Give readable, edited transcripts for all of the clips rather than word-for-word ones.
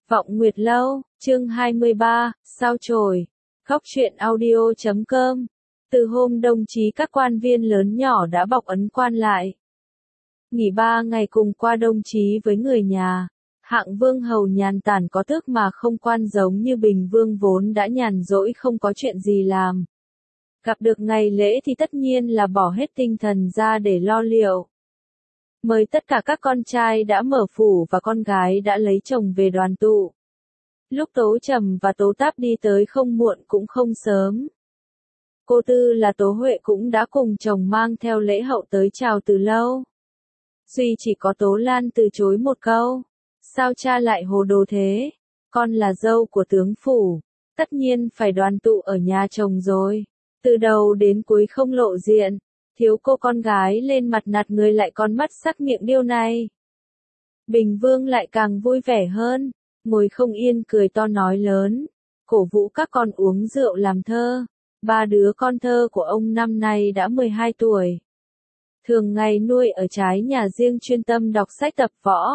Vọng Nguyệt Lâu, chương 23, sao chổi. Góc truyện audio.com. Từ hôm đồng chí các quan viên lớn nhỏ đã bọc ấn quan lại. Nghỉ 3 ngày cùng qua đồng chí với người nhà. Hạng vương hầu nhàn tản có tước mà không quan, giống như Bình Vương vốn đã nhàn rỗi không có chuyện gì làm. Gặp được ngày lễ thì tất nhiên là bỏ hết tinh thần ra để lo liệu. Mời tất cả các con trai đã mở phủ và con gái đã lấy chồng về đoàn tụ. Lúc Tố Trầm và Tố Táp đi tới không muộn cũng không sớm. Cô tư là Tố Huệ cũng đã cùng chồng mang theo lễ hậu tới chào từ lâu. Duy chỉ có Tố Lan từ chối một câu. Sao cha lại hồ đồ thế? Con là dâu của tướng phủ, tất nhiên phải đoàn tụ ở nhà chồng rồi. Từ đầu đến cuối không lộ diện, thiếu cô con gái lên mặt nạt người lại còn mắt sắc miệng điêu này. Bình Vương lại càng vui vẻ hơn, ngồi không yên cười to nói lớn, cổ vũ các con uống rượu làm thơ. 3 đứa con thơ của ông năm nay đã 12 tuổi. Thường ngày nuôi ở trái nhà riêng chuyên tâm đọc sách tập võ.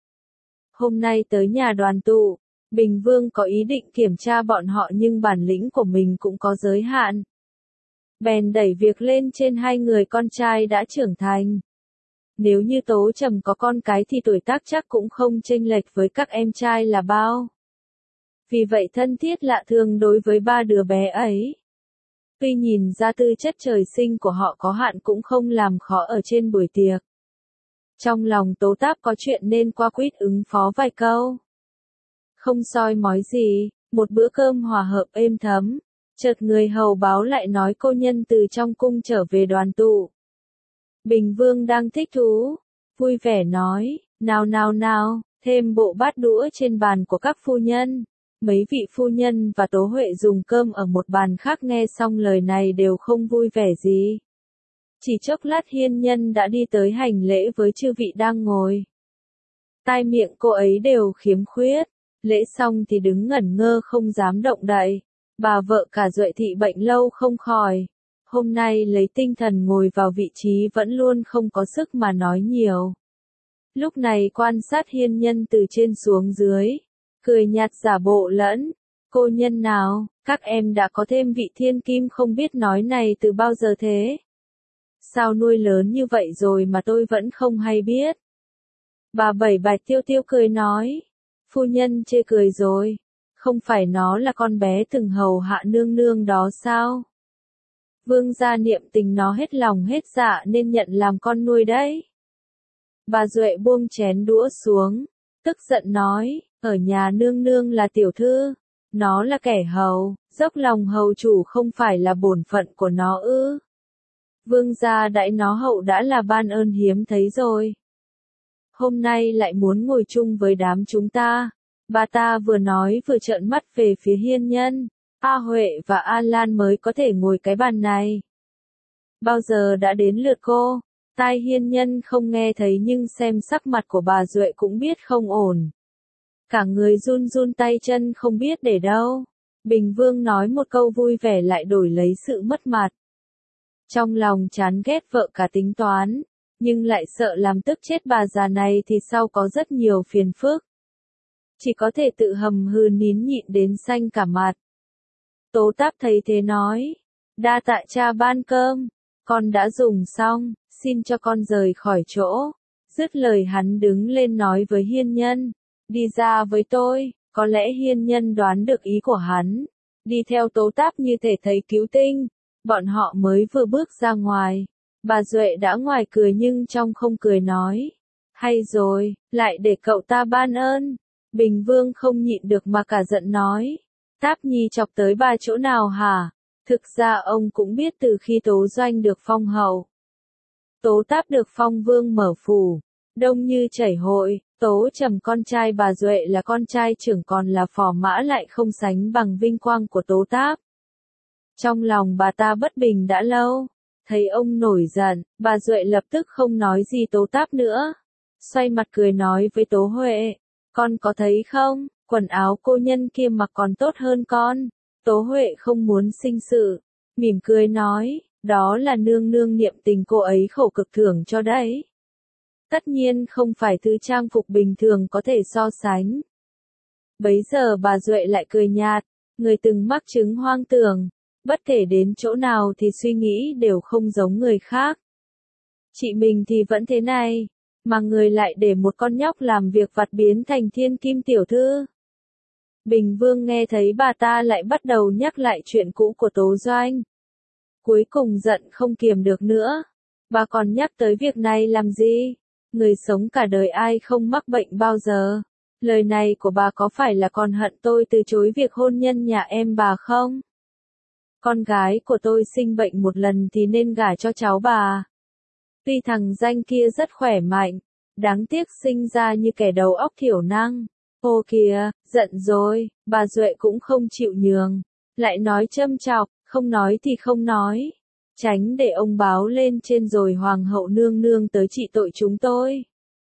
Hôm nay tới nhà đoàn tụ, Bình Vương có ý định kiểm tra bọn họ nhưng bản lĩnh của mình cũng có giới hạn. Bèn đẩy việc lên trên 2 người con trai đã trưởng thành. Nếu như Tố Trầm có con cái thì tuổi tác chắc cũng không chênh lệch với các em trai là bao. Vì vậy thân thiết lạ thường đối với 3 đứa bé ấy. Tuy nhìn ra tư chất trời sinh của họ có hạn cũng không làm khó ở trên buổi tiệc. Trong lòng Tố Táp có chuyện nên qua quýt ứng phó vài câu. Không soi mói gì, một bữa cơm hòa hợp êm thấm. Chợt người hầu báo lại nói cô nhân từ trong cung trở về đoàn tụ. Bình Vương đang thích thú, vui vẻ nói, nào, thêm bộ bát đũa trên bàn của các phu nhân. Mấy vị phu nhân và Tố Huệ dùng cơm ở một bàn khác nghe xong lời này đều không vui vẻ gì. Chỉ chốc lát Hiên Nhân đã đi tới hành lễ với chư vị đang ngồi. Tai miệng cô ấy đều khiếm khuyết, lễ xong thì đứng ngẩn ngơ không dám động đậy. Bà vợ cả Duệ thị bệnh lâu không khỏi. Hôm nay lấy tinh thần ngồi vào vị trí vẫn luôn không có sức mà nói nhiều. Lúc này quan sát Hiên Nhân từ trên xuống dưới. Cười nhạt giả bộ lẫn. Cô nhân nào, các em đã có thêm vị thiên kim không biết nói này từ bao giờ thế? Sao nuôi lớn như vậy rồi mà tôi vẫn không hay biết? Bà Bảy Bạch tiêu cười nói. Phu nhân chê cười rồi. Không phải nó là con bé từng hầu hạ nương nương đó sao? Vương gia niệm tình nó hết lòng hết dạ nên nhận làm con nuôi đấy. Bà Duệ buông chén đũa xuống, tức giận nói, ở nhà nương nương là tiểu thư, nó là kẻ hầu, dốc lòng hầu chủ không phải là bổn phận của nó ư? Vương gia đãi nó hậu đã là ban ơn hiếm thấy rồi. Hôm nay lại muốn ngồi chung với đám chúng ta. Bà ta vừa nói vừa trợn mắt về phía Hiên Nhân, A Huệ và A Lan mới có thể ngồi cái bàn này. Bao giờ đã đến lượt cô? Tai Hiên Nhân không nghe thấy nhưng xem sắc mặt của bà Duệ cũng biết không ổn. Cả người run tay chân không biết để đâu. Bình Vương nói một câu vui vẻ lại đổi lấy sự mất mặt. Trong lòng chán ghét vợ cả tính toán, nhưng lại sợ làm tức chết bà già này thì sau có rất nhiều phiền phức. Chỉ có thể tự hầm hừ nín nhịn đến xanh cả mặt. Tố Táp thấy thế nói, đa tạ cha ban cơm, con đã dùng xong, xin cho con rời khỏi chỗ. Dứt lời hắn đứng lên nói với Hiên Nhân, đi ra với tôi. Có lẽ Hiên Nhân đoán được ý của hắn, đi theo Tố Táp như thể thấy cứu tinh. Bọn họ mới vừa bước ra ngoài, bà Duệ đã ngoài cười nhưng trong không cười nói, hay rồi, lại để cậu ta ban ơn. Bình Vương không nhịn được mà cả giận nói, Táp Nhi chọc tới bà chỗ nào hả? Thực ra ông cũng biết từ khi Tố Doanh được phong hậu. Tố Táp được phong vương mở phủ, đông như chảy hội, Tố Trầm con trai bà Duệ là con trai trưởng còn là phò mã lại không sánh bằng vinh quang của Tố Táp. Trong lòng bà ta bất bình đã lâu, thấy ông nổi giận, bà Duệ lập tức không nói gì Tố Táp nữa. Xoay mặt cười nói với Tố Huệ, con có thấy không, quần áo cô nhân kia mặc còn tốt hơn con. Tố Huệ không muốn sinh sự, mỉm cười nói, đó là nương nương niệm tình cô ấy khổ cực thưởng cho đấy. Tất nhiên không phải thứ trang phục bình thường có thể so sánh. Bấy giờ bà Duệ lại cười nhạt, người từng mắc chứng hoang tưởng, bất kể đến chỗ nào thì suy nghĩ đều không giống người khác. Chị mình thì vẫn thế này, mà người lại để một con nhóc làm việc vặt biến thành thiên kim tiểu thư. Bình Vương nghe thấy bà ta lại bắt đầu nhắc lại chuyện cũ của Tố Doanh. Cuối cùng giận không kiềm được nữa. Bà còn nhắc tới việc này làm gì? Người sống cả đời ai không mắc bệnh bao giờ? Lời này của bà có phải là còn hận tôi từ chối việc hôn nhân nhà em bà không? Con gái của tôi sinh bệnh một lần thì nên gả cho cháu bà. Tuy thằng danh kia rất khỏe mạnh, đáng tiếc sinh ra như kẻ đầu óc thiểu năng. Ô kìa, giận rồi, bà Duệ cũng không chịu nhường. Lại nói châm chọc, không nói thì không nói. Tránh để ông báo lên trên rồi hoàng hậu nương nương tới trị tội chúng tôi.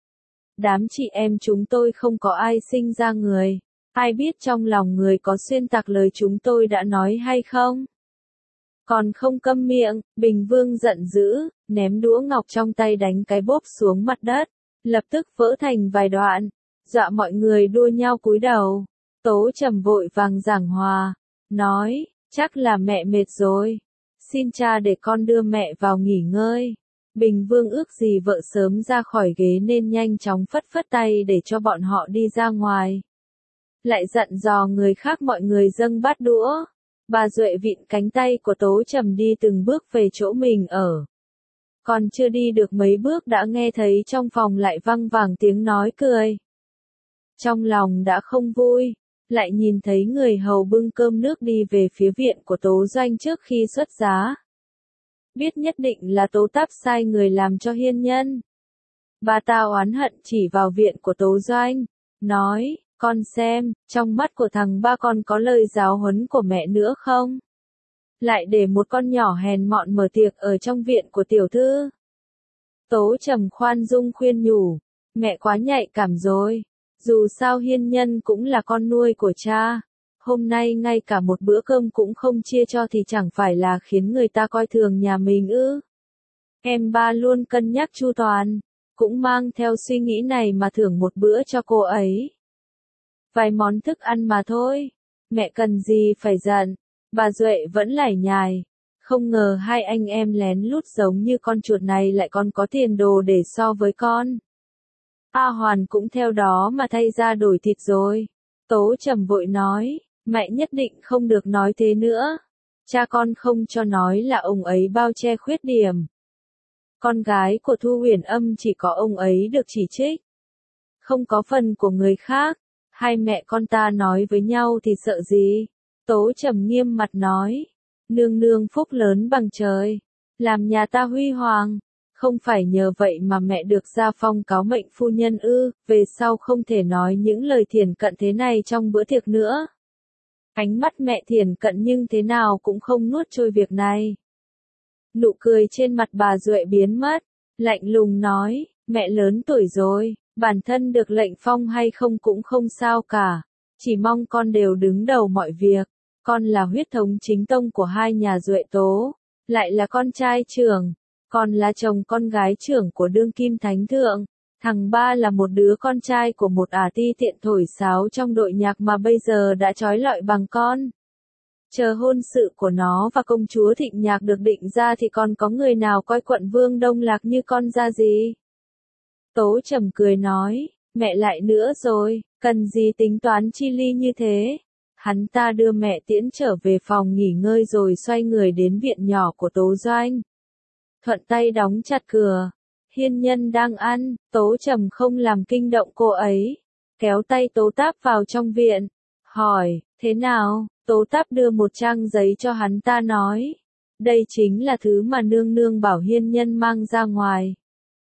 Đám chị em chúng tôi không có ai sinh ra người. Ai biết trong lòng người có xuyên tạc lời chúng tôi đã nói hay không? Còn không câm miệng, Bình Vương giận dữ, ném đũa ngọc trong tay đánh cái bốp xuống mặt đất, lập tức vỡ thành vài đoạn, dọa mọi người đua nhau cúi đầu. Tố Trầm vội vàng giảng hòa, nói, chắc là mẹ mệt rồi, xin cha để con đưa mẹ vào nghỉ ngơi. Bình Vương ước gì vợ sớm ra khỏi ghế nên nhanh chóng phất phất tay để cho bọn họ đi ra ngoài. Lại dặn dò người khác mọi người dâng bát đũa. Bà Duệ vịn cánh tay của Tố Trầm đi từng bước về chỗ mình ở. Còn chưa đi được mấy bước đã nghe thấy trong phòng lại văng vẳng tiếng nói cười. Trong lòng đã không vui, lại nhìn thấy người hầu bưng cơm nước đi về phía viện của Tố Doanh trước khi xuất giá. Biết nhất định là Tố Táp sai người làm cho hiên nhân. Bà ta oán hận chỉ vào viện của Tố Doanh, nói, con xem, trong mắt của thằng ba con có lời giáo huấn của mẹ nữa không? Lại để một con nhỏ hèn mọn mở tiệc ở trong viện của tiểu thư. Tố Trầm khoan dung khuyên nhủ, mẹ quá nhạy cảm rồi. Dù sao hiên nhân cũng là con nuôi của cha. Hôm nay ngay cả một bữa cơm cũng không chia cho thì chẳng phải là khiến người ta coi thường nhà mình ư? Em ba luôn cân nhắc chu toàn, cũng mang theo suy nghĩ này mà thưởng một bữa cho cô ấy. Vài món thức ăn mà thôi, mẹ cần gì phải giận. Bà Duệ vẫn lải nhải, không ngờ hai anh em lén lút giống như con chuột này lại còn có tiền đồ để so với con. A Hoàn cũng theo đó mà thay ra đổi thịt rồi. Tố Trầm vội nói, mẹ nhất định không được nói thế nữa. Cha con không cho nói là ông ấy bao che khuyết điểm. Con gái của Thu Huyền Âm chỉ có ông ấy được chỉ trích. Không có phần của người khác. Hai mẹ con ta nói với nhau thì sợ gì? Tố Trầm nghiêm mặt nói, nương nương phúc lớn bằng trời, làm nhà ta huy hoàng, không phải nhờ vậy mà mẹ được gia phong cáo mệnh phu nhân ư? Về sau không thể nói những lời thiển cận thế này trong bữa tiệc nữa. Ánh mắt mẹ thiển cận nhưng thế nào cũng không nuốt trôi việc này. Nụ cười trên mặt bà Duệ biến mất, lạnh lùng nói, mẹ lớn tuổi rồi. Bản thân được lệnh phong hay không cũng không sao cả, chỉ mong con đều đứng đầu mọi việc. Con là huyết thống chính tông của hai nhà Duệ Tố, lại là con trai trưởng, còn là chồng con gái trưởng của đương kim thánh thượng. Thằng ba là một đứa con trai của một ả ti tiện thổi sáo trong đội nhạc mà bây giờ đã trói lọi bằng con. Chờ hôn sự của nó và công chúa Thịnh Nhạc được định ra thì còn có người nào coi quận Vương Đông Lạc như con ra gì? Tố Trầm cười nói, mẹ lại nữa rồi, cần gì tính toán chi ly như thế? Hắn ta đưa mẹ tiễn trở về phòng nghỉ ngơi rồi xoay người đến viện nhỏ của Tố Doanh. Thuận tay đóng chặt cửa. Hiên nhân đang ăn, Tố Trầm không làm kinh động cô ấy. Kéo tay Tố Táp vào trong viện. Hỏi, thế nào? Tố Táp đưa một trang giấy cho hắn ta nói. Đây chính là thứ mà nương nương bảo hiên nhân mang ra ngoài.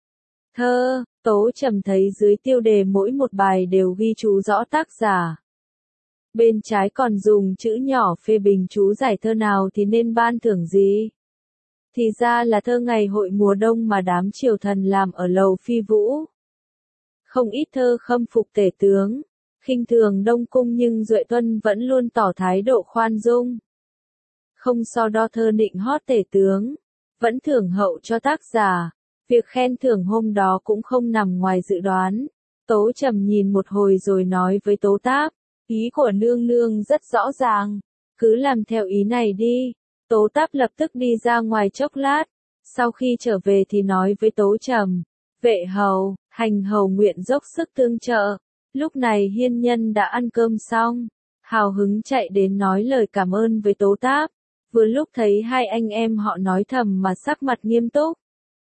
Thơ, Tố Trầm thấy dưới tiêu đề mỗi một bài đều ghi chú rõ tác giả. Bên trái còn dùng chữ nhỏ phê bình chú giải thơ nào thì nên ban thưởng gì. Thì ra là thơ ngày hội mùa đông mà đám triều thần làm ở lầu Phi Vũ. Không ít thơ khâm phục tể tướng, khinh thường Đông Cung nhưng Duệ Tuân vẫn luôn tỏ thái độ khoan dung. Không so đo thơ nịnh hót tể tướng, vẫn thưởng hậu cho tác giả. Việc khen thưởng hôm đó cũng không nằm ngoài dự đoán. Tố Trầm nhìn một hồi rồi nói với Tố Táp, Ý của nương nương rất rõ ràng, cứ làm theo ý này đi. Tố Táp lập tức đi ra ngoài chốc lát, sau khi trở về thì nói với Tố Trầm, vệ hầu, hành hầu nguyện dốc sức tương trợ. Lúc này hiên nhân đã ăn cơm xong, hào hứng chạy đến nói lời cảm ơn với Tố Táp, vừa lúc thấy hai anh em họ nói thầm mà sắc mặt nghiêm túc.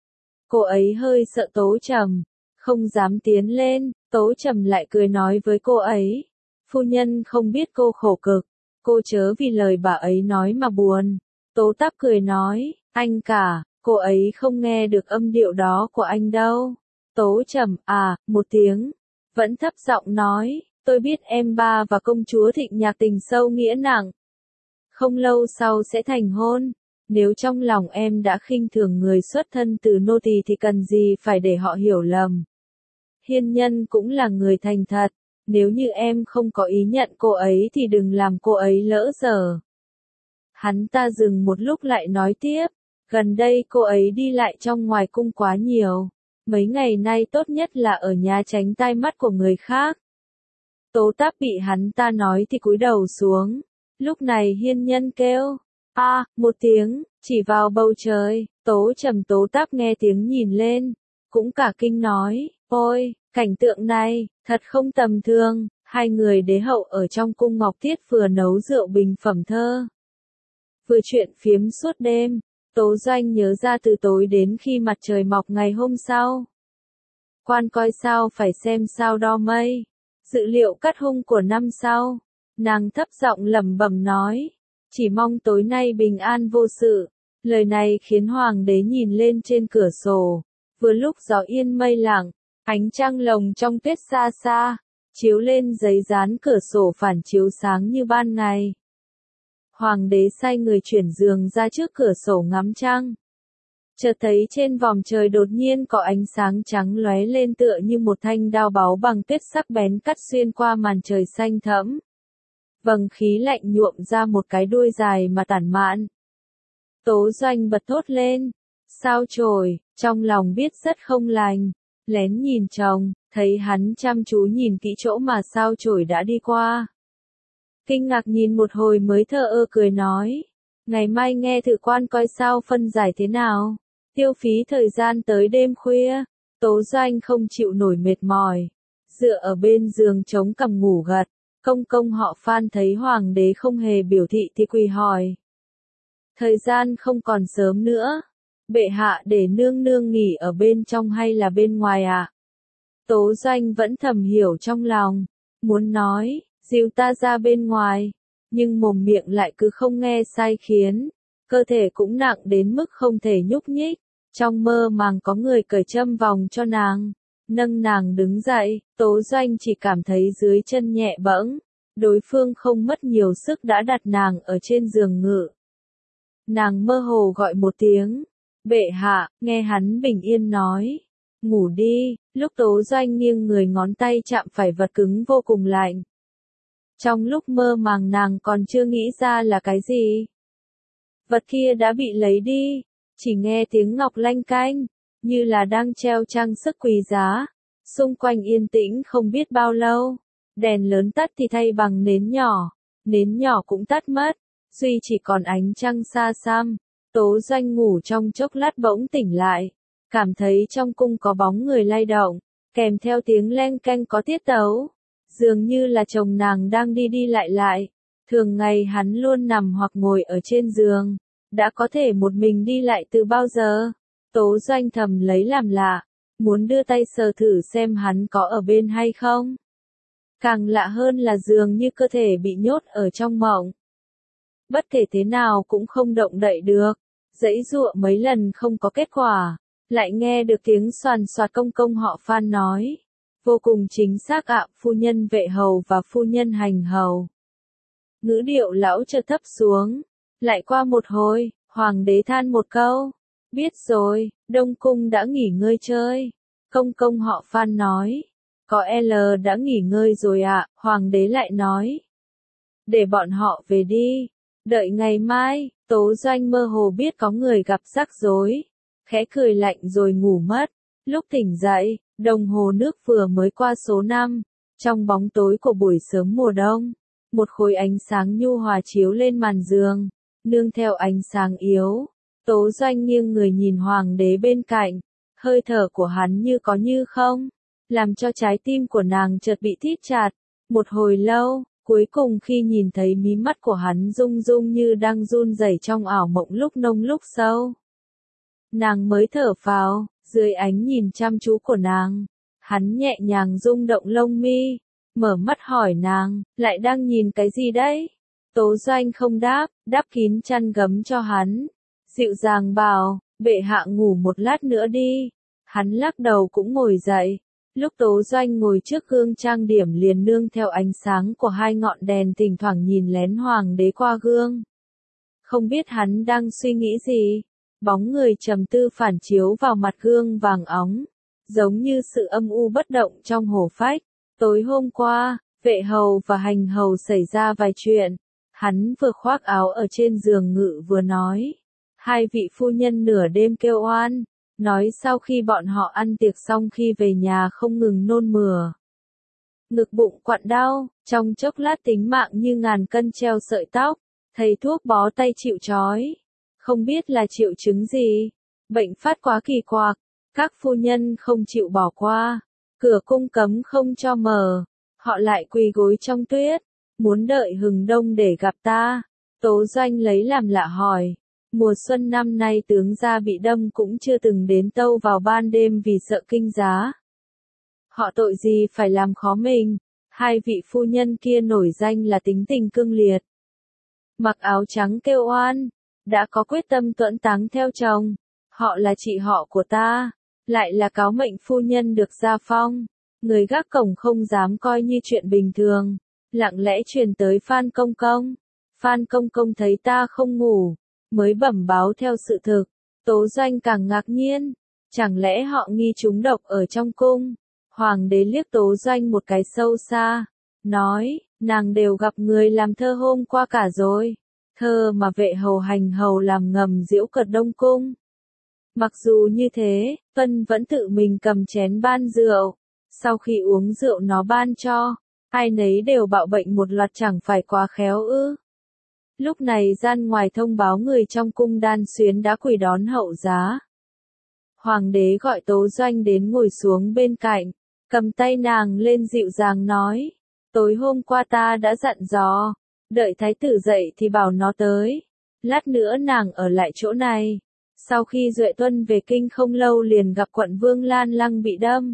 Cô ấy hơi sợ Tố Trầm, không dám tiến lên, Tố Trầm lại cười nói với cô ấy, phu nhân không biết cô khổ cực, cô chớ vì lời bà ấy nói mà buồn. Tố Táp cười nói, anh cả, cô ấy không nghe được âm điệu đó của anh đâu. Tố Trầm, một tiếng, vẫn thấp giọng nói, tôi biết em ba và công chúa Thịnh Nhạc tình sâu nghĩa nặng. Không lâu sau sẽ thành hôn, nếu trong lòng em đã khinh thường người xuất thân từ nô tỳ thì cần gì phải để họ hiểu lầm. Hiên nhân cũng là người thành thật, nếu như em không có ý nhận cô ấy thì đừng làm cô ấy lỡ dở. Hắn ta dừng một lúc lại nói tiếp, gần đây cô ấy đi lại trong ngoài cung quá nhiều, mấy ngày nay tốt nhất là ở nhà tránh tai mắt của người khác. Tố Táp bị hắn ta nói thì cúi đầu xuống, lúc này hiên nhân kêu, một tiếng, chỉ vào bầu trời, Tố Trầm Tố Táp nghe tiếng nhìn lên, cũng cả kinh nói, ôi, cảnh tượng này, thật không tầm thường, hai người đế hậu ở trong cung Ngọc Tiết vừa nấu rượu bình phẩm thơ. Vừa chuyện phiếm suốt đêm, Tố Doanh nhớ ra từ tối đến khi mặt trời mọc ngày hôm sau. Quan coi sao phải xem sao đo mây, dự liệu cắt hung của năm sau, nàng thấp giọng lẩm bẩm nói, chỉ mong tối nay bình an vô sự. Lời này khiến hoàng đế nhìn lên trên cửa sổ, vừa lúc gió yên mây lặng, ánh trăng lồng trong tuyết xa xa, chiếu lên giấy dán cửa sổ phản chiếu sáng như ban ngày. Hoàng đế sai người chuyển giường ra trước cửa sổ ngắm trăng. Chợt thấy trên vòm trời đột nhiên có ánh sáng trắng lóe lên tựa như một thanh đao báu bằng tuyết sắc bén cắt xuyên qua màn trời xanh thẫm. Vầng khí lạnh nhuộm ra một cái đuôi dài mà tản mạn. Tố Doanh bật thốt lên, sao chổi, trong lòng biết rất không lành, lén nhìn chồng, thấy hắn chăm chú nhìn kỹ chỗ mà sao chổi đã đi qua. Kinh ngạc nhìn một hồi mới thờ ơ cười nói, ngày mai nghe thử quan coi sao phân giải thế nào, tiêu phí thời gian tới đêm khuya. Tố Doanh không chịu nổi mệt mỏi, dựa ở bên giường chống cằm ngủ gật. Công công họ Phan thấy hoàng đế không hề biểu thị thì quỳ hỏi. Thời gian không còn sớm nữa, bệ hạ để nương nương nghỉ ở bên trong hay là bên ngoài ạ? Tố Doanh vẫn thầm hiểu trong lòng, muốn nói, dìu ta ra bên ngoài, nhưng mồm miệng lại cứ không nghe sai khiến, cơ thể cũng nặng đến mức không thể nhúc nhích, trong mơ màng có người cởi châm vòng cho nàng. Nâng nàng đứng dậy, Tố Doanh chỉ cảm thấy dưới chân nhẹ bẫng, đối phương không mất nhiều sức đã đặt nàng ở trên giường ngự. Nàng mơ hồ gọi một tiếng, bệ hạ, nghe hắn bình yên nói, ngủ đi, lúc Tố Doanh nghiêng người ngón tay chạm phải vật cứng vô cùng lạnh. Trong lúc mơ màng nàng còn chưa nghĩ ra là cái gì. Vật kia đã bị lấy đi, chỉ nghe tiếng ngọc lanh canh, như là đang treo trang sức quý giá. Xung quanh yên tĩnh không biết bao lâu, đèn lớn tắt thì thay bằng nến nhỏ cũng tắt mất, duy chỉ còn ánh trăng xa xăm. Tố Doanh ngủ trong chốc lát bỗng tỉnh lại, cảm thấy trong cung có bóng người lay động, kèm theo tiếng leng keng có tiết tấu, dường như là chồng nàng đang đi đi lại lại. Thường ngày hắn luôn nằm hoặc ngồi ở trên giường, đã có thể một mình đi lại từ bao giờ. Tố Doanh thầm lấy làm lạ, muốn đưa tay sờ thử xem hắn có ở bên hay không. Càng lạ hơn là dường như cơ thể bị nhốt ở trong mộng. Bất kể thế nào cũng không động đậy được, giãy giụa mấy lần không có kết quả, lại nghe được tiếng xoàn xoạt công công họ Phan nói. Vô cùng chính xác ạ, phu nhân vệ hầu và phu nhân hành hầu. Ngữ điệu lão chợt thấp xuống, lại qua một hồi, hoàng đế than một câu. Biết rồi, Đông Cung đã nghỉ ngơi chơi. Công công họ Phan nói. Có L đã nghỉ ngơi rồi ạ, hoàng đế lại nói. Để bọn họ về đi. Đợi ngày mai, Tố Doanh mơ hồ biết có người gặp rắc rối. Khẽ cười lạnh rồi ngủ mất. Lúc tỉnh dậy, đồng hồ nước vừa mới qua số 5. Trong bóng tối của buổi sớm mùa đông, một khối ánh sáng nhu hòa chiếu lên màn giường, nương theo ánh sáng yếu. Tố Doanh nghiêng người nhìn hoàng đế bên cạnh, hơi thở của hắn như có như không, làm cho trái tim của nàng chợt bị thít chặt. Một hồi lâu, cuối cùng khi nhìn thấy mí mắt của hắn rung rung như đang run rẩy trong ảo mộng lúc nông lúc sâu, nàng mới thở phào. Dưới ánh nhìn chăm chú của nàng, hắn nhẹ nhàng rung động lông mi, mở mắt hỏi nàng, lại đang nhìn cái gì đấy? Tố Doanh không đáp, đắp kín chăn gấm cho hắn, dịu dàng bảo, bệ hạ ngủ một lát nữa đi. Hắn lắc đầu cũng ngồi dậy. Lúc Tố Doanh ngồi trước gương trang điểm liền nương theo ánh sáng của hai ngọn đèn thỉnh thoảng nhìn lén hoàng đế qua gương. Không biết hắn đang suy nghĩ gì, bóng người trầm tư phản chiếu vào mặt gương vàng óng, giống như sự âm u bất động trong hổ phách. Tối hôm qua, vệ hầu và hành hầu xảy ra vài chuyện. Hắn vừa khoác áo ở trên giường ngự vừa nói. Hai vị phu nhân nửa đêm kêu oan, nói sau khi bọn họ ăn tiệc xong khi về nhà không ngừng nôn mửa. Ngực bụng quặn đau, trong chốc lát tính mạng như ngàn cân treo sợi tóc, thầy thuốc bó tay chịu trói. Không biết là triệu chứng gì, bệnh phát quá kỳ quặc, các phu nhân không chịu bỏ qua, cửa cung cấm không cho mở, họ lại quỳ gối trong tuyết, muốn đợi hừng đông để gặp ta. Tố Doanh lấy làm lạ hỏi, mùa xuân năm nay tướng gia bị đâm cũng chưa từng đến tâu vào ban đêm vì sợ kinh giá. Họ tội gì phải làm khó mình? Hai vị phu nhân kia nổi danh là tính tình cương liệt, mặc áo trắng kêu oan, đã có quyết tâm tuẫn táng theo chồng. Họ là chị họ của ta, lại là cáo mệnh phu nhân được gia phong. Người gác cổng không dám coi như chuyện bình thường, lặng lẽ truyền tới Phan Công Công. Phan Công Công thấy ta không ngủ, mới bẩm báo theo sự thực. Tố Doanh càng ngạc nhiên, chẳng lẽ họ nghi trúng độc ở trong cung? Hoàng đế liếc Tố Doanh một cái sâu xa, nói, nàng đều gặp người làm thơ hôm qua cả rồi. Thơ mà vệ hầu hành hầu làm ngầm giễu cợt Đông Cung. Mặc dù như thế, Vân vẫn tự mình cầm chén ban rượu. Sau khi uống rượu nó ban cho, ai nấy đều bạo bệnh một loạt, chẳng phải quá khéo ư? Lúc này gian ngoài thông báo người trong cung đan xuyến đã quỳ đón hậu giá. Hoàng đế gọi Tố Doanh đến ngồi xuống bên cạnh, cầm tay nàng lên dịu dàng nói, tối hôm qua ta đã dặn dò, đợi thái tử dậy thì bảo nó tới, lát nữa nàng ở lại chỗ này. Sau khi Duệ Tuân về kinh không lâu liền gặp quận vương Lan Lăng bị đâm.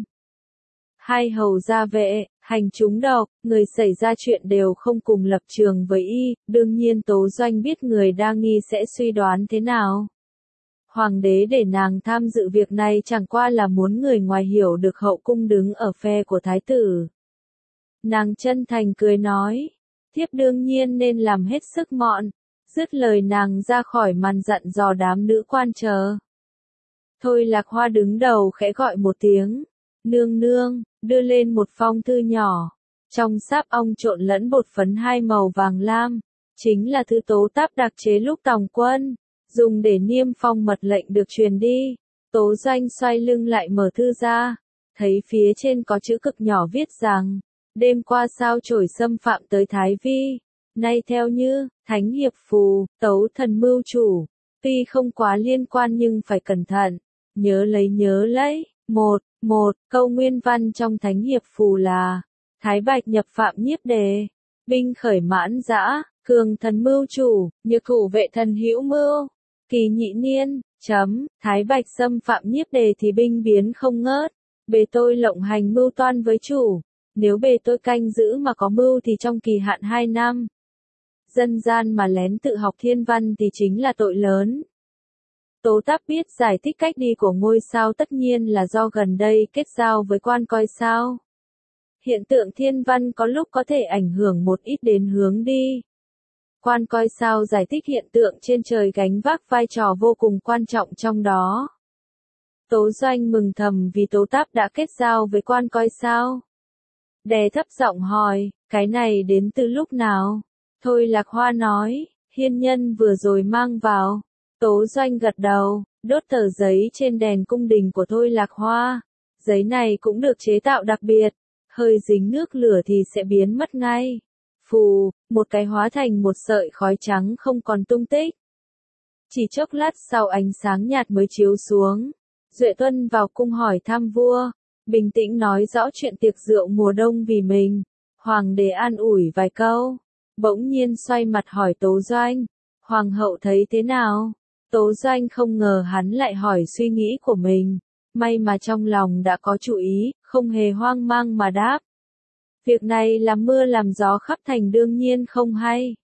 Hai hầu gia vệ, hành trúng độc, người xảy ra chuyện đều không cùng lập trường với y, đương nhiên Tố Doanh biết người đa nghi sẽ suy đoán thế nào. Hoàng đế để nàng tham dự việc này chẳng qua là muốn người ngoài hiểu được hậu cung đứng ở phe của thái tử. Nàng chân thành cười nói, thiếp đương nhiên nên làm hết sức mọn. Dứt lời nàng ra khỏi màn dặn dò đám nữ quan chờ. Thôi Lạc Hoa đứng đầu khẽ gọi một tiếng, nương nương, đưa lên một phong thư nhỏ. Trong sáp ong trộn lẫn bột phấn hai màu vàng lam, chính là thư Tố Táp đặc chế lúc tòng quân, dùng để niêm phong mật lệnh được truyền đi. Tố Doanh xoay lưng lại mở thư ra, thấy phía trên có chữ cực nhỏ viết rằng, đêm qua sao chổi xâm phạm tới Thái Vi. Nay theo như, Thánh Hiệp Phù, Tấu Thần Mưu Chủ, tuy không quá liên quan nhưng phải cẩn thận, nhớ lấy. Một câu nguyên văn trong Thánh Hiệp Phù là, Thái Bạch nhập phạm nhiếp đề, binh khởi mãn dã, cường thần mưu chủ, nhược thủ vệ thần hữu mưu, kỳ nhị niên, Thái Bạch xâm phạm nhiếp đề thì binh biến không ngớt, bề tôi lộng hành mưu toan với chủ, nếu bề tôi canh giữ mà có mưu thì trong kỳ hạn 2 năm. Dân gian mà lén tự học thiên văn thì chính là tội lớn. Tố Táp biết giải thích cách đi của ngôi sao tất nhiên là do gần đây kết giao với quan coi sao. Hiện tượng thiên văn có lúc có thể ảnh hưởng một ít đến hướng đi. Quan coi sao giải thích hiện tượng trên trời gánh vác vai trò vô cùng quan trọng trong đó. Tố Doanh mừng thầm vì Tố Táp đã kết giao với quan coi sao. Đè thấp giọng hỏi, cái này đến từ lúc nào? Thôi Lạc Hoa nói, hiên nhân vừa rồi mang vào. Tố Doanh gật đầu, đốt tờ giấy trên đèn cung đình của Thôi Lạc Hoa. Giấy này cũng được chế tạo đặc biệt, hơi dính nước lửa thì sẽ biến mất ngay. Phù, một cái hóa thành một sợi khói trắng không còn tung tích. Chỉ chốc lát sau ánh sáng nhạt mới chiếu xuống. Duệ Tuân vào cung hỏi thăm vua, bình tĩnh nói rõ chuyện tiệc rượu mùa đông vì mình. Hoàng đế an ủi vài câu, bỗng nhiên xoay mặt hỏi Tố Doanh, hoàng hậu thấy thế nào? Tố Doanh không ngờ hắn lại hỏi suy nghĩ của mình, may mà trong lòng đã có chủ ý, không hề hoang mang mà đáp. Việc này làm mưa làm gió khắp thành đương nhiên không hay.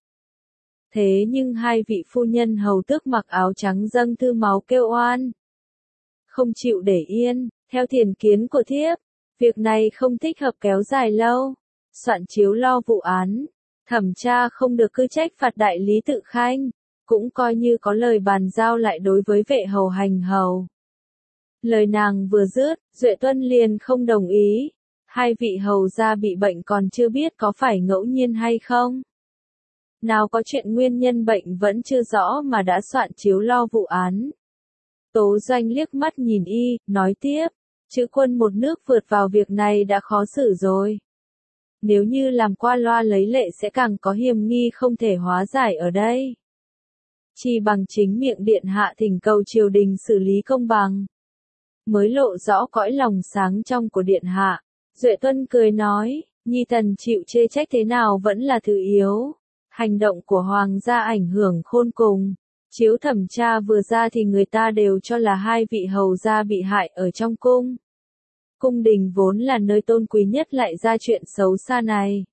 Thế nhưng hai vị phu nhân hầu tước mặc áo trắng dâng thư máu kêu oan. Không chịu để yên, theo thiền kiến của thiếp, việc này không thích hợp kéo dài lâu. Soạn chiếu lo vụ án, thẩm tra không được cứ trách phạt đại lý Tự Khanh, cũng coi như có lời bàn giao lại đối với vệ hầu hành hầu. Lời nàng vừa dứt, Duệ Tuân liền không đồng ý. Hai vị hầu gia bị bệnh còn chưa biết có phải ngẫu nhiên hay không. Nào có chuyện nguyên nhân bệnh vẫn chưa rõ mà đã soạn chiếu lo vụ án. Tố Doanh liếc mắt nhìn y, nói tiếp, chữ quân một nước vượt vào việc này đã khó xử rồi. Nếu như làm qua loa lấy lệ sẽ càng có hiềm nghi không thể hóa giải ở đây. Chỉ bằng chính miệng điện hạ thỉnh cầu triều đình xử lý công bằng. Mới lộ rõ cõi lòng sáng trong của điện hạ. Duệ Tuân cười nói, nhi thần chịu chê trách thế nào vẫn là thứ yếu. Hành động của hoàng gia ảnh hưởng khôn cùng. Chiếu thẩm tra vừa ra thì người ta đều cho là hai vị hầu gia bị hại ở trong cung. Cung đình vốn là nơi tôn quý nhất lại ra chuyện xấu xa này.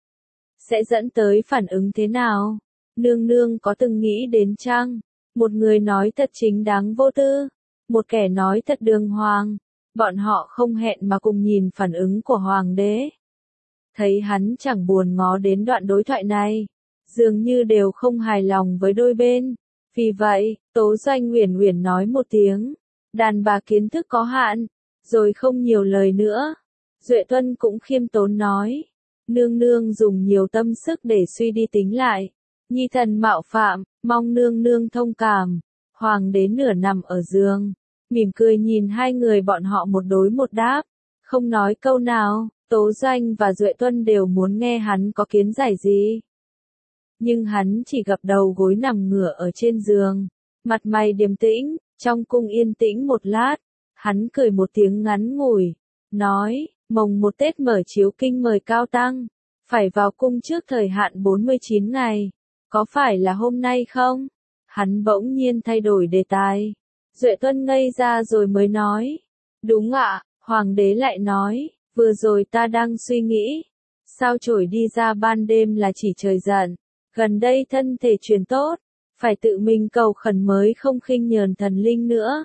Sẽ dẫn tới phản ứng thế nào? Nương nương có từng nghĩ đến chăng? Một người nói thật chính đáng vô tư. Một kẻ nói thật đường hoàng. Bọn họ không hẹn mà cùng nhìn phản ứng của hoàng đế. Thấy hắn chẳng buồn ngó đến đoạn đối thoại này. Dường như đều không hài lòng với đôi bên. Vì vậy, Tố Doanh uyển uyển nói một tiếng. Đàn bà kiến thức có hạn. Rồi không nhiều lời nữa. Duệ Tuân cũng khiêm tốn nói. Nương nương dùng nhiều tâm sức để suy đi tính lại. Nhi thần mạo phạm, mong nương nương thông cảm. Hoàng đế nửa nằm ở giường. Mỉm cười nhìn hai người bọn họ một đối một đáp. Không nói câu nào, Tố Doanh và Duệ Tuân đều muốn nghe hắn có kiến giải gì. Nhưng hắn chỉ gập đầu gối nằm ngửa ở trên giường. Mặt mày điềm tĩnh, trong cung yên tĩnh một lát. Hắn cười một tiếng ngắn ngủi, nói, mồng một Tết mở chiếu kinh mời cao tăng, phải vào cung trước thời hạn 49 ngày, có phải là hôm nay không? Hắn bỗng nhiên thay đổi đề tài. Duệ Tuân ngây ra rồi mới nói, đúng ạ, hoàng đế lại nói, vừa rồi ta đang suy nghĩ, sao chổi đi ra ban đêm là chỉ trời giận, gần đây thân thể truyền tốt, phải tự mình cầu khẩn mới không khinh nhờn thần linh nữa.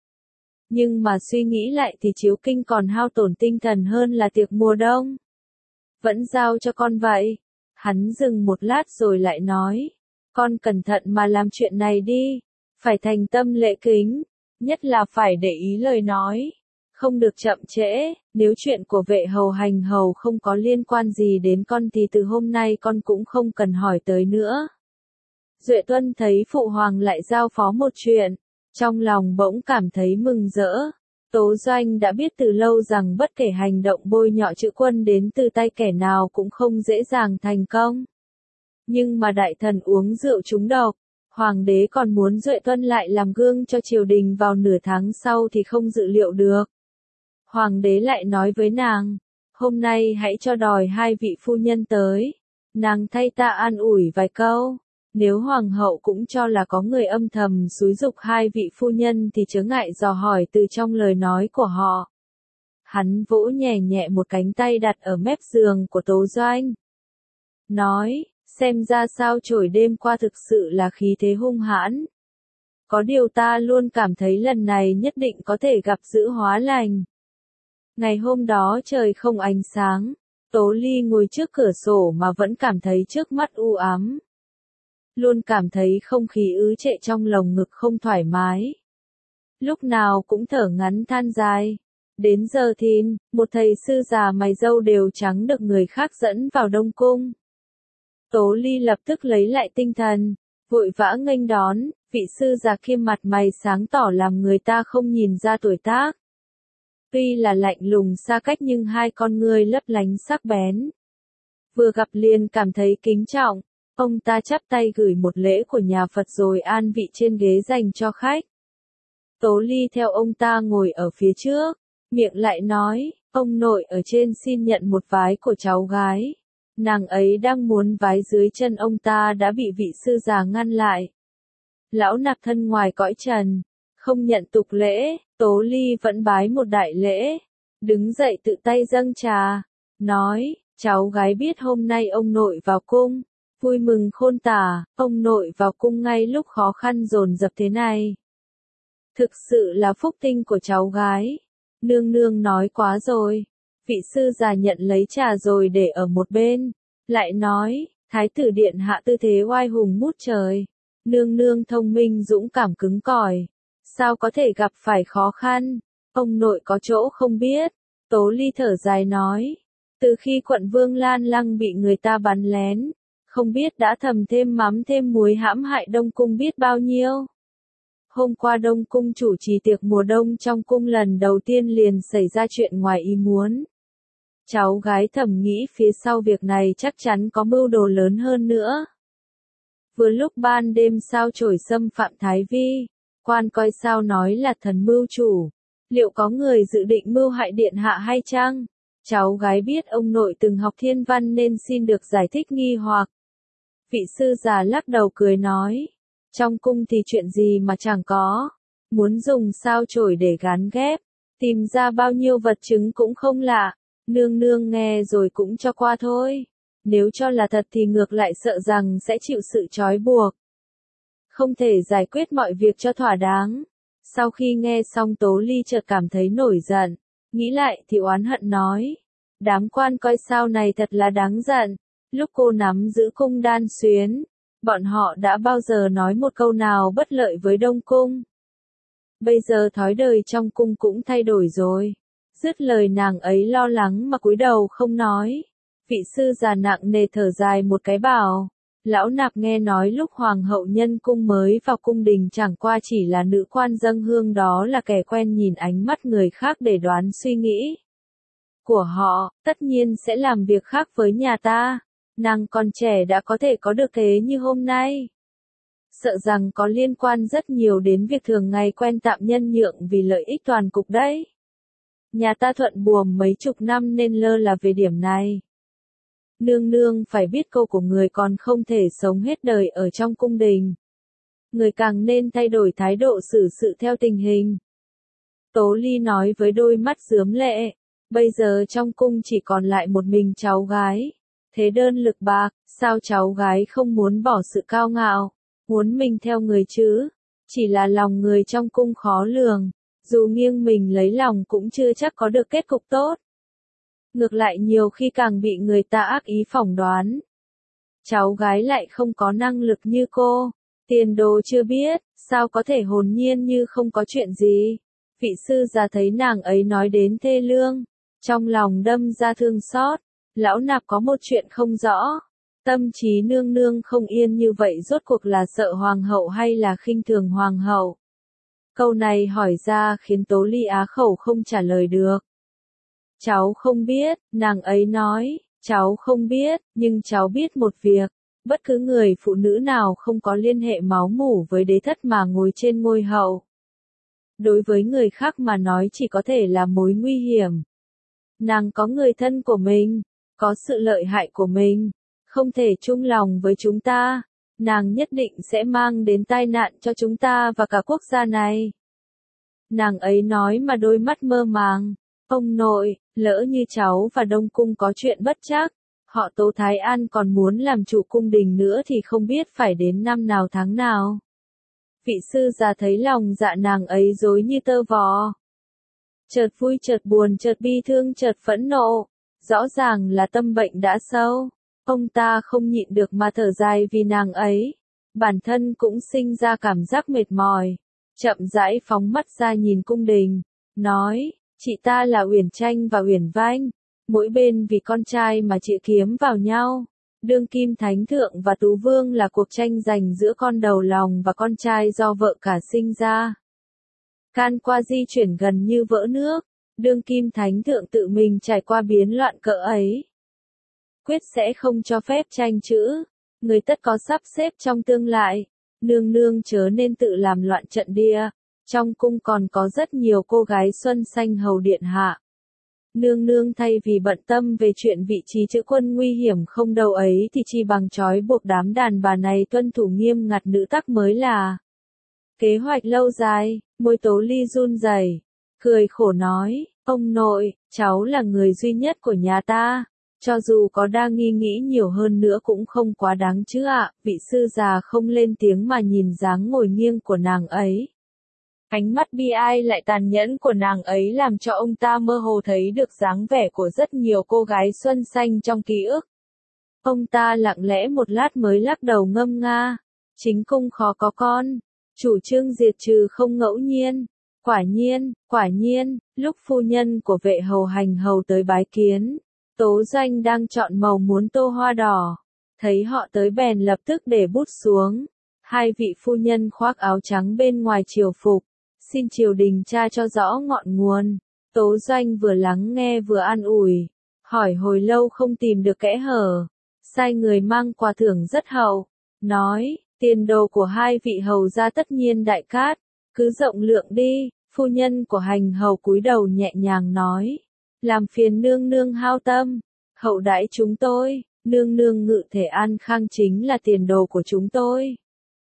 Nhưng mà suy nghĩ lại thì chiếu kinh còn hao tổn tinh thần hơn là tiệc mùa đông. Vẫn giao cho con vậy. Hắn dừng một lát rồi lại nói. Con cẩn thận mà làm chuyện này đi. Phải thành tâm lễ kính. Nhất là phải để ý lời nói. Không được chậm trễ. Nếu chuyện của vệ hầu hành hầu không có liên quan gì đến con thì từ hôm nay con cũng không cần hỏi tới nữa. Duệ Tuân thấy phụ hoàng lại giao phó một chuyện. Trong lòng bỗng cảm thấy mừng rỡ. Tố Doanh đã biết từ lâu rằng bất kể hành động bôi nhọ chữ quân đến từ tay kẻ nào cũng không dễ dàng thành công. Nhưng mà đại thần uống rượu trúng độc, hoàng đế còn muốn Duệ Tuân lại làm gương cho triều đình vào nửa tháng sau thì không dự liệu được. Hoàng đế lại nói với nàng, hôm nay hãy cho đòi hai vị phu nhân tới, nàng thay ta an ủi vài câu. Nếu hoàng hậu cũng cho là có người âm thầm xúi giục hai vị phu nhân thì chớ ngại dò hỏi từ trong lời nói của họ. Hắn vỗ nhẹ nhẹ một cánh tay đặt ở mép giường của Tố Doanh. Nói, xem ra sao chổi đêm qua thực sự là khí thế hung hãn. Có điều ta luôn cảm thấy lần này nhất định có thể gặp dữ hóa lành. Ngày hôm đó trời không ánh sáng, Tố Ly ngồi trước cửa sổ mà vẫn cảm thấy trước mắt u ám. Luôn cảm thấy không khí ứ trệ trong lồng ngực không thoải mái. Lúc nào cũng thở ngắn than dài. Đến giờ thìn, một thầy sư già mày râu đều trắng được người khác dẫn vào Đông Cung. Tố Ly lập tức lấy lại tinh thần, vội vã nghênh đón, vị sư già kia mặt mày sáng tỏ làm người ta không nhìn ra tuổi tác. Tuy là lạnh lùng xa cách nhưng hai con ngươi lấp lánh sắc bén. Vừa gặp liền cảm thấy kính trọng, ông ta chắp tay gửi một lễ của nhà Phật rồi an vị trên ghế dành cho khách. Tố Ly theo ông ta ngồi ở phía trước, miệng lại nói, ông nội ở trên xin nhận một vái của cháu gái. Nàng ấy đang muốn vái dưới chân ông ta đã bị vị sư già ngăn lại. Lão nạp thân ngoài cõi trần, không nhận tục lễ, Tố Ly vẫn bái một đại lễ, đứng dậy tự tay dâng trà, nói, cháu gái biết hôm nay ông nội vào cung, vui mừng khôn tả, ông nội vào cung ngay lúc khó khăn dồn dập thế này. Thực sự là phúc tinh của cháu gái, nương nương nói quá rồi. Vị sư già nhận lấy trà rồi để ở một bên, lại nói, thái tử điện hạ tư thế oai hùng ngút trời, nương nương thông minh dũng cảm cứng cỏi, sao có thể gặp phải khó khăn, ông nội có chỗ không biết. Tố Ly thở dài nói, từ khi quận Vương Lan Lăng bị người ta bắn lén, không biết đã thầm thêm mắm thêm muối hãm hại Đông Cung biết bao nhiêu. Hôm qua Đông Cung chủ trì tiệc mùa đông trong cung lần đầu tiên liền xảy ra chuyện ngoài ý muốn. Cháu gái thầm nghĩ phía sau việc này chắc chắn có mưu đồ lớn hơn nữa. Vừa lúc ban đêm sao chổi xâm phạm Thái Vi, quan coi sao nói là thần mưu chủ. Liệu có người dự định mưu hại điện hạ hay chăng? Cháu gái biết ông nội từng học thiên văn nên xin được giải thích nghi hoặc. Vị sư già lắc đầu cười nói, trong cung thì chuyện gì mà chẳng có, muốn dùng sao chổi để gán ghép, tìm ra bao nhiêu vật chứng cũng không lạ, nương nương nghe rồi cũng cho qua thôi, nếu cho là thật thì ngược lại sợ rằng sẽ chịu sự trói buộc. Không thể giải quyết mọi việc cho thỏa đáng. Sau khi nghe xong Tố Ly chợt cảm thấy nổi giận, nghĩ lại thì oán hận nói, đám quan coi sao này thật là đáng giận, lúc cô nắm giữ cung Đan Xuyến, bọn họ đã bao giờ nói một câu nào bất lợi với Đông Cung. Bây giờ thói đời trong cung cũng thay đổi rồi. Dứt lời nàng ấy lo lắng mà cúi đầu không nói. Vị sư già nặng nề thở dài một cái bảo, lão nạp nghe nói lúc hoàng hậu nhân cung mới vào cung đình chẳng qua chỉ là nữ quan dâng hương, đó là kẻ quen nhìn ánh mắt người khác để đoán suy nghĩ của họ, tất nhiên sẽ làm việc khác với nhà ta. Nàng còn trẻ đã có thể có được thế như hôm nay, sợ rằng có liên quan rất nhiều đến việc thường ngày quen tạm nhân nhượng vì lợi ích toàn cục đấy. Nhà ta thuận buồm mấy chục năm nên lơ là về điểm này. Nương nương phải biết câu của người còn không thể sống hết đời ở trong cung đình. Người càng nên thay đổi thái độ xử sự theo tình hình. Tố Ly nói với đôi mắt rướm lệ, bây giờ trong cung chỉ còn lại một mình cháu gái. Thế đơn lực bạc, sao cháu gái không muốn bỏ sự cao ngạo, muốn mình theo người chứ? Chỉ là lòng người trong cung khó lường, dù nghiêng mình lấy lòng cũng chưa chắc có được kết cục tốt. Ngược lại nhiều khi càng bị người ta ác ý phỏng đoán. Cháu gái lại không có năng lực như cô, tiền đồ chưa biết, sao có thể hồn nhiên như không có chuyện gì. Vị sư già thấy nàng ấy nói đến thê lương, trong lòng đâm ra thương xót. Lão nạp có một chuyện không rõ, tâm trí nương nương không yên như vậy rốt cuộc là sợ hoàng hậu hay là khinh thường hoàng hậu? Câu này hỏi ra khiến Tố Ly á khẩu không trả lời được. Cháu không biết, nàng ấy nói, cháu không biết, nhưng cháu biết một việc, bất cứ người phụ nữ nào không có liên hệ máu mủ với đế thất mà ngồi trên ngôi hậu. Đối với người khác mà nói chỉ có thể là mối nguy hiểm. Nàng có người thân của mình, có sự lợi hại của mình, không thể chung lòng với chúng ta, nàng nhất định sẽ mang đến tai nạn cho chúng ta và cả quốc gia này. Nàng ấy nói mà đôi mắt mơ màng, ông nội, lỡ như cháu và Đông Cung có chuyện bất trắc, họ Tố Thái An còn muốn làm chủ cung đình nữa thì không biết phải đến năm nào tháng nào. Vị sư già thấy lòng dạ nàng ấy rối như tơ vò. Chợt vui chợt buồn chợt bi thương chợt phẫn nộ. Rõ ràng là tâm bệnh đã sâu, ông ta không nhịn được mà thở dài vì nàng ấy. Bản thân cũng sinh ra cảm giác mệt mỏi, chậm rãi phóng mắt ra nhìn cung đình, nói, chị ta là Uyển Tranh và Uyển Vanh, mỗi bên vì con trai mà chĩa kiếm vào nhau. Đương kim thánh thượng và tú vương là cuộc tranh giành giữa con đầu lòng và con trai do vợ cả sinh ra. Can qua di chuyển gần như vỡ nước. đương kim thánh thượng tự mình trải qua biến loạn cỡ ấy. Quyết sẽ không cho phép tranh chữ, người tất có sắp xếp trong tương lai, nương nương chớ nên tự làm loạn trận địa, trong cung còn có rất nhiều cô gái xuân xanh hầu điện hạ. Nương nương thay vì bận tâm về chuyện vị trí chữ quân nguy hiểm không đâu ấy thì chi bằng trói buộc đám đàn bà này tuân thủ nghiêm ngặt nữ tắc mới là. Kế hoạch lâu dài, môi Tố Ly run rẩy, cười khổ nói, ông nội, cháu là người duy nhất của nhà ta, cho dù có đa nghi nghĩ nhiều hơn nữa cũng không quá đáng chứ ạ. Vị sư già không lên tiếng mà nhìn dáng ngồi nghiêng của nàng ấy. Ánh mắt bi ai lại tàn nhẫn của nàng ấy làm cho ông ta mơ hồ thấy được dáng vẻ của rất nhiều cô gái xuân xanh trong ký ức. Ông ta lặng lẽ một lát mới lắc đầu ngâm nga, chính cung khó có con, chủ trương diệt trừ không ngẫu nhiên. Quả nhiên, lúc phu nhân của vệ hầu hành hầu tới bái kiến, Tố Doanh đang chọn màu muốn tô hoa đỏ, thấy họ tới bèn lập tức để bút xuống. Hai vị phu nhân khoác áo trắng bên ngoài triều phục, xin triều đình tra cho rõ ngọn nguồn. Tố Doanh vừa lắng nghe vừa an ủi, hỏi hồi lâu không tìm được kẽ hở, sai người mang quà thưởng rất hậu, nói, tiền đồ của hai vị hầu gia tất nhiên đại cát, cứ rộng lượng đi. Phu nhân của hành hầu cúi đầu nhẹ nhàng nói, làm phiền nương nương hao tâm, hậu đãi chúng tôi, nương nương ngự thể an khang chính là tiền đồ của chúng tôi.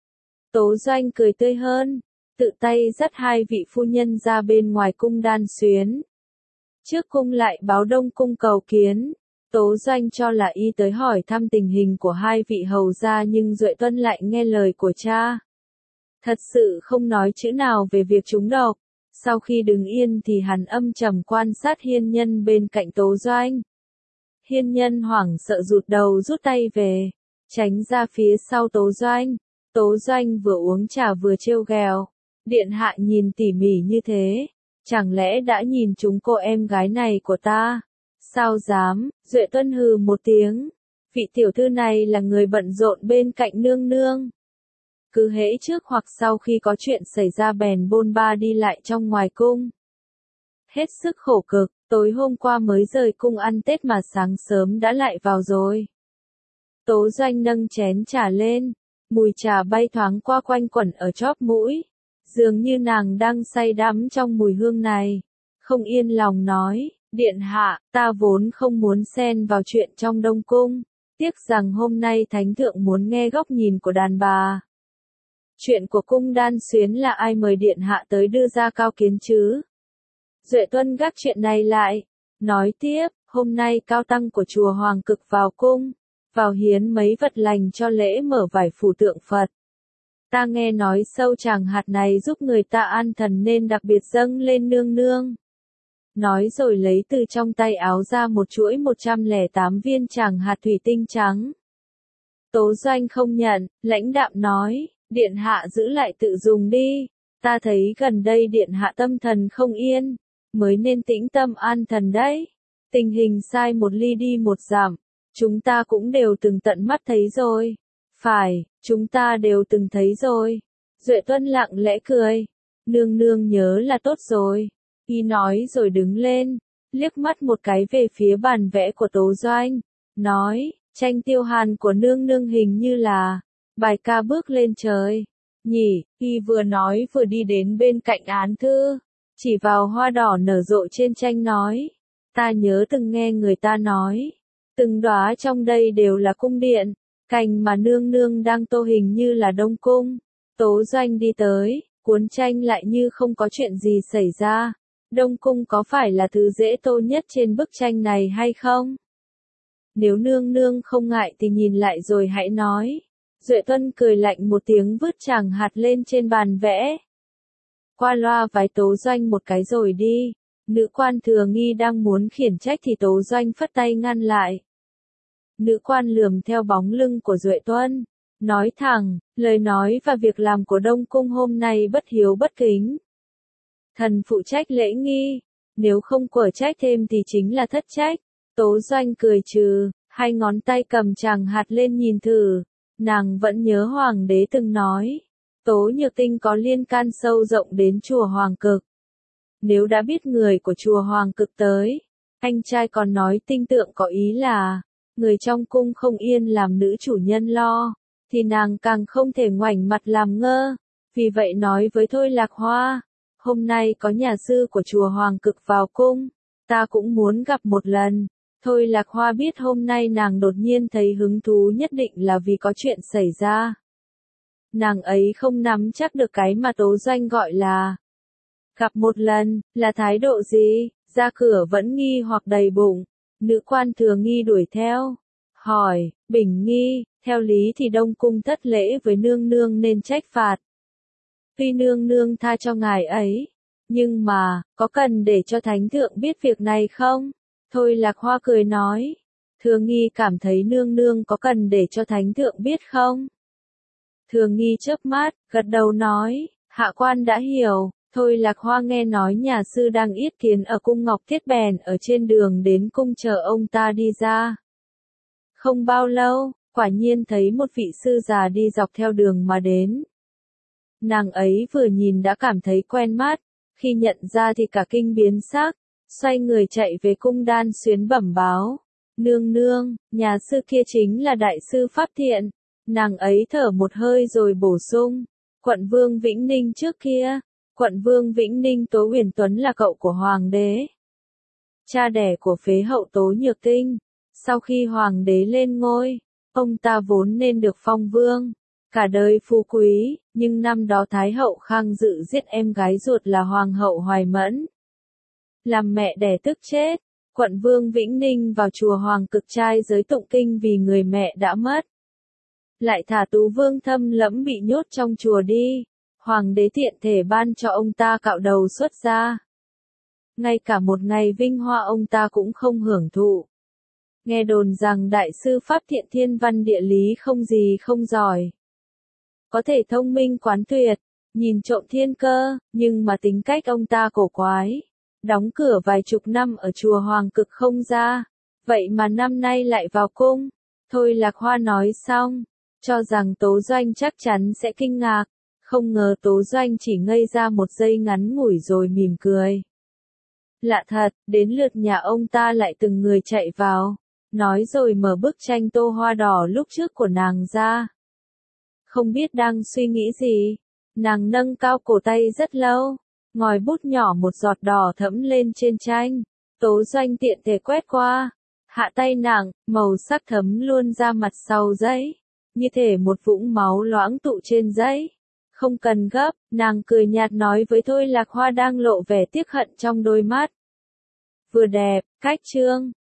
Tố Doanh cười tươi hơn, tự tay dắt hai vị phu nhân ra bên ngoài cung Đan Xuyến. Trước cung lại báo Đông cung cầu kiến, Tố Doanh cho là y tới hỏi thăm tình hình của hai vị hầu gia nhưng Duệ Tuân lại nghe lời của cha. Thật sự không nói chữ nào về việc trúng độc. Sau khi đứng yên thì hắn âm trầm quan sát Hiên Nhân bên cạnh Tố Doanh. Hiên Nhân hoảng sợ rụt đầu rút tay về, tránh ra phía sau Tố Doanh. Tố Doanh vừa uống trà vừa trêu ghẹo, điện hạ nhìn tỉ mỉ như thế, chẳng lẽ đã nhìn trúng cô em gái này của ta? Sao dám? Duệ Tuân hừ một tiếng, vị tiểu thư này là người bận rộn bên cạnh nương nương. Cứ hễ trước hoặc sau khi có chuyện xảy ra bèn bôn ba đi lại trong ngoài cung. Hết sức khổ cực, tối hôm qua mới rời cung ăn Tết mà sáng sớm đã lại vào rồi. Tố Doanh nâng chén trà lên, mùi trà bay thoáng qua quanh quẩn ở chóp mũi. Dường như nàng đang say đắm trong mùi hương này. Không yên lòng nói, điện hạ, ta vốn không muốn xen vào chuyện trong Đông cung. Tiếc rằng hôm nay thánh thượng muốn nghe góc nhìn của đàn bà. Chuyện của cung Đan Xuyến là ai mời điện hạ tới đưa ra cao kiến chứ? Duệ Tuân gác chuyện này lại, nói tiếp, hôm nay cao tăng của chùa Hoàng Cực vào cung, vào hiến mấy vật lành cho lễ mở vải phủ tượng Phật. Ta nghe nói sâu tràng hạt này giúp người ta an thần nên đặc biệt dâng lên nương nương. Nói rồi lấy từ trong tay áo ra một chuỗi 108 viên tràng hạt thủy tinh trắng. Tố Doanh không nhận, lãnh đạm nói, điện hạ giữ lại tự dùng đi, ta thấy gần đây điện hạ tâm thần không yên, mới nên tĩnh tâm an thần đấy. Tình hình sai một ly đi một giảm, chúng ta cũng đều từng tận mắt thấy rồi. Phải, chúng ta đều từng thấy rồi. Duệ Tuân lặng lẽ cười, nương nương nhớ là tốt rồi. Y nói rồi đứng lên, liếc mắt một cái về phía bàn vẽ của Tố Doanh, nói, tranh Tiêu Hàn của nương nương hình như là bài ca bước lên trời. Nhỉ, y vừa nói vừa đi đến bên cạnh án thư, chỉ vào hoa đỏ nở rộ trên tranh nói, ta nhớ từng nghe người ta nói, từng đóa trong đây đều là cung điện, cành mà nương nương đang tô hình như là Đông cung. Tố Doanh đi tới, cuốn tranh lại như không có chuyện gì xảy ra. Đông cung có phải là thứ dễ tô nhất trên bức tranh này hay không? Nếu nương nương không ngại thì nhìn lại rồi hãy nói. Duệ Tuân cười lạnh một tiếng vứt tràng hạt lên trên bàn vẽ. Qua loa vái Tố Doanh một cái rồi đi. Nữ quan thừa nghi đang muốn khiển trách thì Tố Doanh phất tay ngăn lại. Nữ quan lườm theo bóng lưng của Duệ Tuân, nói thẳng, lời nói và việc làm của Đông cung hôm nay bất hiếu bất kính. Thần phụ trách lễ nghi, nếu không quở trách thêm thì chính là thất trách. Tố Doanh cười trừ, hai ngón tay cầm tràng hạt lên nhìn thử. Nàng vẫn nhớ Hoàng đế từng nói, Tố Nhược Tinh có liên can sâu rộng đến chùa Hoàng Cực. Nếu đã biết người của chùa Hoàng Cực tới, anh trai còn nói tinh tượng có ý là, người trong cung không yên làm nữ chủ nhân lo, thì nàng càng không thể ngoảnh mặt làm ngơ. Vì vậy nói với Thôi Lạc Hoa, hôm nay có nhà sư của chùa Hoàng Cực vào cung, ta cũng muốn gặp một lần. Thôi Lạc Hoa biết hôm nay nàng đột nhiên thấy hứng thú nhất định là vì có chuyện xảy ra. Nàng ấy không nắm chắc được cái mà Tố Doanh gọi là gặp một lần, là thái độ gì, ra cửa vẫn nghi hoặc đầy bụng. Nữ quan Thừa Nghi đuổi theo, hỏi, Bình Nghi, theo lý thì Đông Cung thất lễ với nương nương nên trách phạt. Tuy nương nương tha cho ngài ấy, nhưng mà, có cần để cho thánh thượng biết việc này không? Thôi Lạc Hoa cười nói, Thừa Nghi cảm thấy nương nương có cần để cho thánh thượng biết không? Thừa Nghi chớp mắt, gật đầu nói, hạ quan đã hiểu. Thôi Lạc Hoa nghe nói nhà sư đang yết kiến ở cung Ngọc Thiết bèn ở trên đường đến cung chờ ông ta đi ra. Không bao lâu, quả nhiên thấy một vị sư già đi dọc theo đường mà đến. Nàng ấy vừa nhìn đã cảm thấy quen mắt, khi nhận ra thì cả kinh biến sắc, xoay người chạy về cung Đan Xuyến bẩm báo. Nương nương, nhà sư kia chính là đại sư Pháp Thiện. Nàng ấy thở một hơi rồi bổ sung, quận vương Vĩnh Ninh trước kia. Quận vương Vĩnh Ninh Tố Huyền Tuấn là cậu của hoàng đế, cha đẻ của phế hậu Tố Nhược Tinh. Sau khi hoàng đế lên ngôi, ông ta vốn nên được phong vương, cả đời phú quý, nhưng năm đó Thái hậu Khang Dự giết em gái ruột là hoàng hậu Hoài Mẫn, làm mẹ đẻ tức chết. Quận vương Vĩnh Ninh vào chùa Hoàng Cực trai giới tụng kinh vì người mẹ đã mất, lại thả Tú Vương Thâm Lẫm bị nhốt trong chùa đi. Hoàng đế tiện thể ban cho ông ta cạo đầu xuất gia. Ngay cả một ngày vinh hoa ông ta cũng không hưởng thụ. Nghe đồn rằng đại sư Pháp Thiện thiên văn địa lý không gì không giỏi. Có thể thông minh quán tuyệt, nhìn trộm thiên cơ, nhưng mà tính cách ông ta cổ quái. Đóng cửa vài chục năm ở chùa Hoàng Cực không ra. Vậy mà năm nay lại vào cung. Thôi Lạc Hoa nói xong, cho rằng Tố Doanh chắc chắn sẽ kinh ngạc. Không ngờ Tố Doanh chỉ ngây ra một giây ngắn ngủi rồi mỉm cười. Lạ thật, đến lượt nhà ông ta lại từng người chạy vào, nói rồi mở bức tranh tô hoa đỏ lúc trước của nàng ra. Không biết đang suy nghĩ gì, nàng nâng cao cổ tay rất lâu, ngòi bút nhỏ một giọt đỏ thẫm lên trên tranh. Tố Doanh tiện thể quét qua, hạ tay nàng, màu sắc thấm luôn ra mặt sau giấy, như thể một vũng máu loãng tụ trên giấy. Không cần gấp, nàng cười nhạt nói với Thôi Lạc Hoa đang lộ vẻ tiếc hận trong đôi mắt. Vừa đẹp, cách chương.